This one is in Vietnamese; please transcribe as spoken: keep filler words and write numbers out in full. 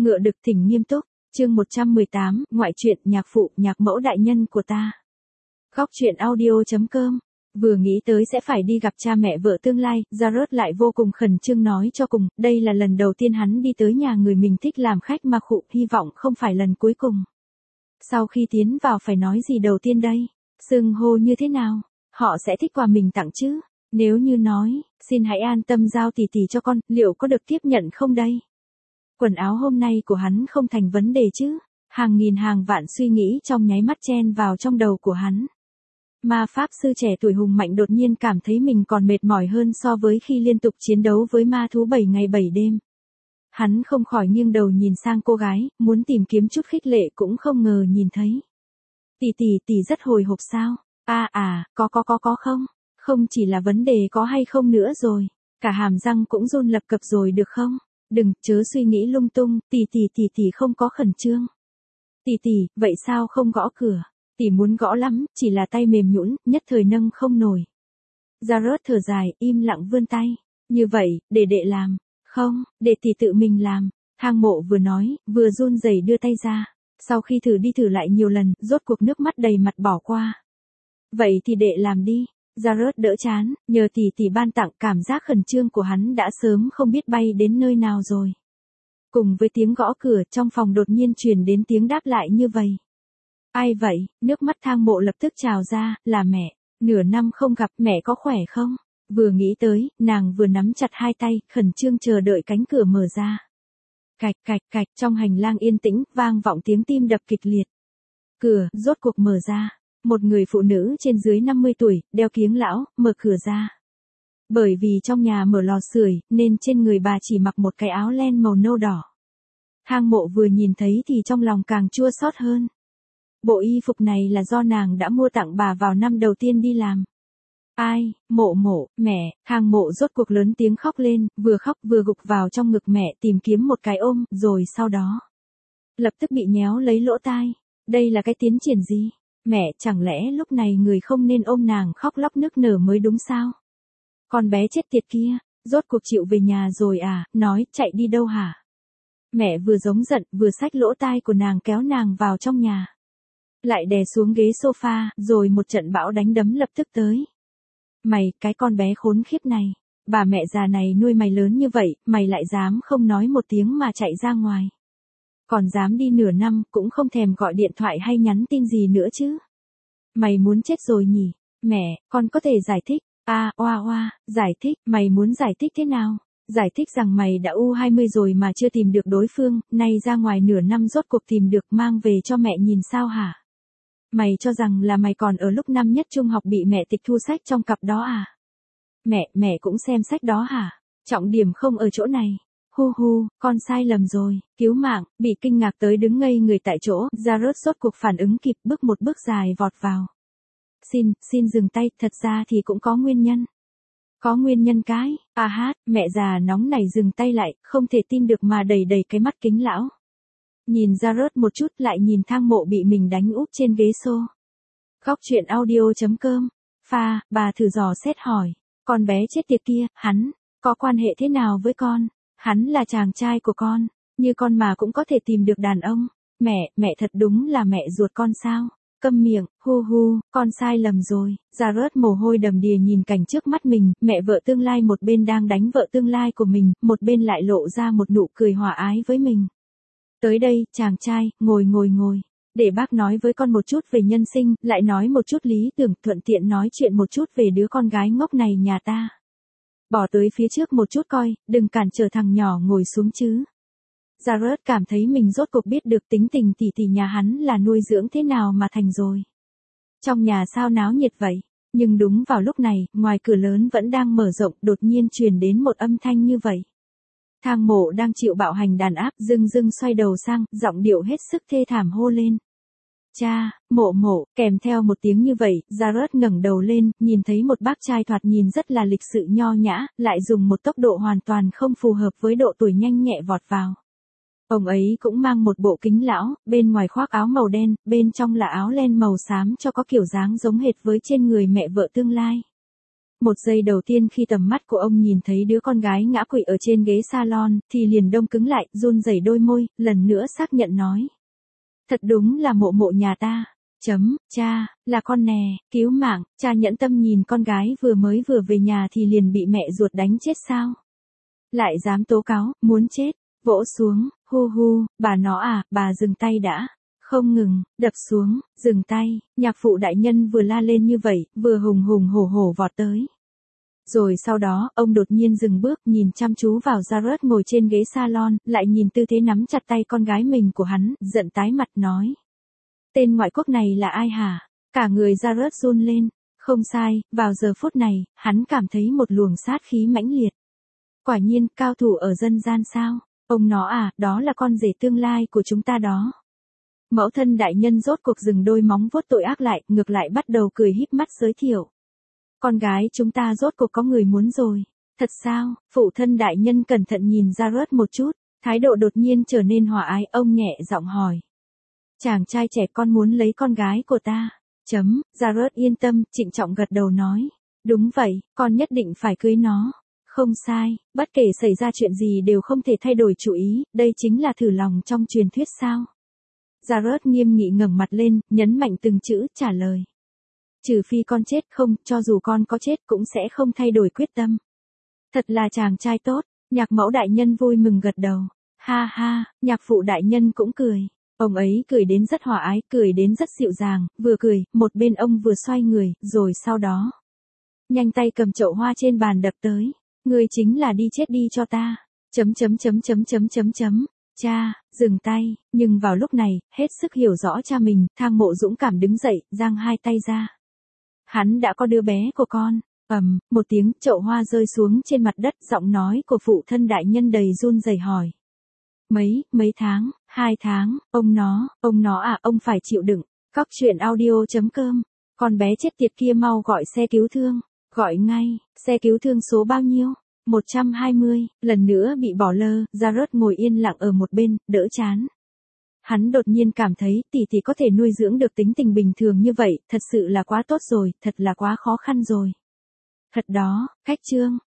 Ngựa đực thỉnh nghiêm túc, chương một trăm mười tám, ngoại truyện nhạc phụ, nhạc mẫu đại nhân của ta. Góc truyện audio chấm com. Vừa nghĩ tới sẽ phải đi gặp cha mẹ vợ tương lai, Jared lại vô cùng khẩn trương nói cho cùng, đây là lần đầu tiên hắn đi tới nhà người mình thích làm khách mà khụ, hy vọng không phải lần cuối cùng. Sau khi tiến vào phải nói gì đầu tiên đây? Xưng hô như thế nào? Họ sẽ thích quà mình tặng chứ? Nếu như nói, xin hãy an tâm giao tỷ tỷ cho con, liệu có được tiếp nhận không đây? Quần áo hôm nay của hắn không thành vấn đề chứ? Hàng nghìn hàng vạn suy nghĩ trong nháy mắt chen vào trong đầu của hắn. Ma pháp sư trẻ tuổi hùng mạnh đột nhiên cảm thấy mình còn mệt mỏi hơn so với khi liên tục chiến đấu với ma thú bảy ngày bảy đêm. Hắn không khỏi nghiêng đầu nhìn sang cô gái, muốn tìm kiếm chút khích lệ cũng không ngờ nhìn thấy. Tỷ tỷ tỷ rất hồi hộp sao? À à, có có có có không? Không chỉ là vấn đề có hay không nữa rồi, cả hàm răng cũng run lập cập rồi được không? Đừng, chớ suy nghĩ lung tung, tỷ tỷ tỷ tỷ không có khẩn trương. Tỷ tỷ, vậy sao không gõ cửa? Tỷ muốn gõ lắm, chỉ là tay mềm nhũn, nhất thời nâng không nổi. Jared thở dài, im lặng vươn tay. Như vậy, để đệ làm. Không, để tỷ tự mình làm. Thang Mộ vừa nói, vừa run rẩy đưa tay ra. Sau khi thử đi thử lại nhiều lần, rốt cuộc nước mắt đầy mặt bỏ qua. Vậy thì đệ làm đi. Jared đỡ chán, nhờ tỷ tỷ ban tặng, cảm giác khẩn trương của hắn đã sớm không biết bay đến nơi nào rồi. Cùng với tiếng gõ cửa, trong phòng đột nhiên truyền đến tiếng đáp lại như vậy. Ai vậy? Nước mắt Thang Mộ lập tức trào ra, là mẹ. Nửa năm không gặp, mẹ có khỏe không? Vừa nghĩ tới, nàng vừa nắm chặt hai tay, khẩn trương chờ đợi cánh cửa mở ra. Cạch cạch cạch, trong hành lang yên tĩnh, vang vọng tiếng tim đập kịch liệt. Cửa, rốt cuộc mở ra. Một người phụ nữ trên dưới năm mươi tuổi, đeo kiếng lão, mở cửa ra. Bởi vì trong nhà mở lò sưởi, nên trên người bà chỉ mặc một cái áo len màu nâu đỏ. Thang Mộ vừa nhìn thấy thì trong lòng càng chua xót hơn. Bộ y phục này là do nàng đã mua tặng bà vào năm đầu tiên đi làm. Ai, Mộ Mộ, mẹ, Thang Mộ rốt cuộc lớn tiếng khóc lên, vừa khóc vừa gục vào trong ngực mẹ tìm kiếm một cái ôm, rồi sau đó. Lập tức bị nhéo lấy lỗ tai. Đây là cái tiến triển gì? Mẹ, chẳng lẽ lúc này người không nên ôm nàng khóc lóc nức nở mới đúng sao? Con bé chết tiệt kia, rốt cuộc chịu về nhà rồi à, nói, chạy đi đâu hả? Mẹ vừa giống giận, vừa xách lỗ tai của nàng kéo nàng vào trong nhà. Lại đè xuống ghế sofa, rồi một trận bão đánh đấm lập tức tới. Mày, cái con bé khốn khiếp này, bà mẹ già này nuôi mày lớn như vậy, mày lại dám không nói một tiếng mà chạy ra ngoài. Còn dám đi nửa năm, cũng không thèm gọi điện thoại hay nhắn tin gì nữa chứ. Mày muốn chết rồi nhỉ? Mẹ, con có thể giải thích. À, oa oa, giải thích, mày muốn giải thích thế nào? Giải thích rằng mày đã u hai mươi rồi mà chưa tìm được đối phương, nay ra ngoài nửa năm rốt cuộc tìm được, mang về cho mẹ nhìn sao hả? Mày cho rằng là mày còn ở lúc năm nhất trung học bị mẹ tịch thu sách trong cặp đó à? Mẹ, mẹ cũng xem sách đó hả? Trọng điểm không ở chỗ này. Hu hu, con sai lầm rồi, cứu mạng, bị kinh ngạc tới đứng ngây người tại chỗ, Jared rốt cuộc phản ứng kịp, bước một bước dài vọt vào. Xin, xin dừng tay, thật ra thì cũng có nguyên nhân. Có nguyên nhân cái, à hát, mẹ già nóng nảy dừng tay lại, không thể tin được mà đầy đầy cái mắt kính lão. Nhìn Jared một chút lại nhìn Thang Mộ bị mình đánh úp trên ghế xô. Góc truyện audio chấm com. Pha, bà thử dò xét hỏi, con bé chết tiệt kia, hắn, có quan hệ thế nào với con? Hắn là chàng trai của con, như con mà cũng có thể tìm được đàn ông. Mẹ, mẹ thật đúng là mẹ ruột con sao? Câm miệng, hu hu, con sai lầm rồi. Jared mồ hôi đầm đìa nhìn cảnh trước mắt mình, mẹ vợ tương lai một bên đang đánh vợ tương lai của mình, một bên lại lộ ra một nụ cười hòa ái với mình. Tới đây, chàng trai, ngồi ngồi ngồi. Để bác nói với con một chút về nhân sinh, lại nói một chút lý tưởng, thuận tiện nói chuyện một chút về đứa con gái ngốc này nhà ta. Bỏ tới phía trước một chút coi, đừng cản trở thằng nhỏ ngồi xuống chứ. Jared cảm thấy mình rốt cuộc biết được tính tình tỷ tỷ nhà hắn là nuôi dưỡng thế nào mà thành rồi. Trong nhà sao náo nhiệt vậy, nhưng đúng vào lúc này, ngoài cửa lớn vẫn đang mở rộng, đột nhiên truyền đến một âm thanh như vậy. Thang Mộ đang chịu bạo hành đàn áp, dưng dưng xoay đầu sang, giọng điệu hết sức thê thảm hô lên. Cha, Mộ Mộ, kèm theo một tiếng như vậy, Jared ngẩng đầu lên, nhìn thấy một bác trai thoạt nhìn rất là lịch sự nho nhã, lại dùng một tốc độ hoàn toàn không phù hợp với độ tuổi nhanh nhẹ vọt vào. Ông ấy cũng mang một bộ kính lão, bên ngoài khoác áo màu đen, bên trong là áo len màu xám cho có kiểu dáng giống hệt với trên người mẹ vợ tương lai. Một giây đầu tiên khi tầm mắt của ông nhìn thấy đứa con gái ngã quỵ ở trên ghế salon, thì liền đông cứng lại, run rẩy đôi môi, lần nữa xác nhận nói. Thật đúng là mộ mộ nhà ta. Chấm, cha, là con nè, cứu mạng, cha nhẫn tâm nhìn con gái vừa mới vừa về nhà thì liền bị mẹ ruột đánh chết sao? Lại dám tố cáo, muốn chết, vỗ xuống, hu hu, bà nó à, bà dừng tay đã. Không ngừng, đập xuống, dừng tay, nhạc phụ đại nhân vừa la lên như vậy, vừa hùng hùng hổ hổ vọt tới. Rồi sau đó, ông đột nhiên dừng bước nhìn chăm chú vào Jared ngồi trên ghế salon, lại nhìn tư thế nắm chặt tay con gái mình của hắn, giận tái mặt nói. Tên ngoại quốc này là ai hả? Cả người Jared run lên. Không sai, vào giờ phút này, hắn cảm thấy một luồng sát khí mãnh liệt. Quả nhiên, cao thủ ở dân gian sao? Ông nó à, đó là con rể tương lai của chúng ta đó. Mẫu thân đại nhân rốt cuộc dừng đôi móng vuốt tội ác lại, ngược lại bắt đầu cười híp mắt giới thiệu. Con gái chúng ta rốt cuộc có người muốn rồi. Thật sao? Phụ thân đại nhân cẩn thận nhìn Jared một chút, thái độ đột nhiên trở nên hòa ái, ông nhẹ giọng hỏi. Chàng trai trẻ con muốn lấy con gái của ta. Chấm, Jared yên tâm, trịnh trọng gật đầu nói. Đúng vậy, con nhất định phải cưới nó. Không sai, bất kể xảy ra chuyện gì đều không thể thay đổi chủ ý, đây chính là thử lòng trong truyền thuyết sao. Jared nghiêm nghị ngẩng mặt lên, nhấn mạnh từng chữ, trả lời. Trừ phi con chết không, cho dù con có chết cũng sẽ không thay đổi quyết tâm. Thật là chàng trai tốt, nhạc mẫu đại nhân vui mừng gật đầu. Ha ha, nhạc phụ đại nhân cũng cười. Ông ấy cười đến rất hòa ái, cười đến rất dịu dàng, vừa cười, một bên ông vừa xoay người, rồi sau đó. Nhanh tay cầm chậu hoa trên bàn đập tới. Ngươi chính là đi chết đi cho ta. Chấm chấm chấm chấm chấm chấm chấm. Cha, dừng tay, nhưng vào lúc này, hết sức hiểu rõ cha mình, Thang Mộ dũng cảm đứng dậy, giang hai tay ra. Hắn đã có đứa bé của con. Ầm, một tiếng, chậu hoa rơi xuống trên mặt đất, giọng nói của phụ thân đại nhân đầy run rẩy hỏi. Mấy, mấy tháng, hai tháng, ông nó, ông nó à, ông phải chịu đựng. Cóc truyện audio chấm com. Con bé chết tiệt kia mau gọi xe cứu thương. Gọi ngay, xe cứu thương số bao nhiêu? một trăm hai mươi, lần nữa bị bỏ lơ, Jared ngồi yên lặng ở một bên, đỡ chán. Hắn đột nhiên cảm thấy tỷ tỷ có thể nuôi dưỡng được tính tình bình thường như vậy, thật sự là quá tốt rồi, thật là quá khó khăn rồi. Thật đó, khách trương,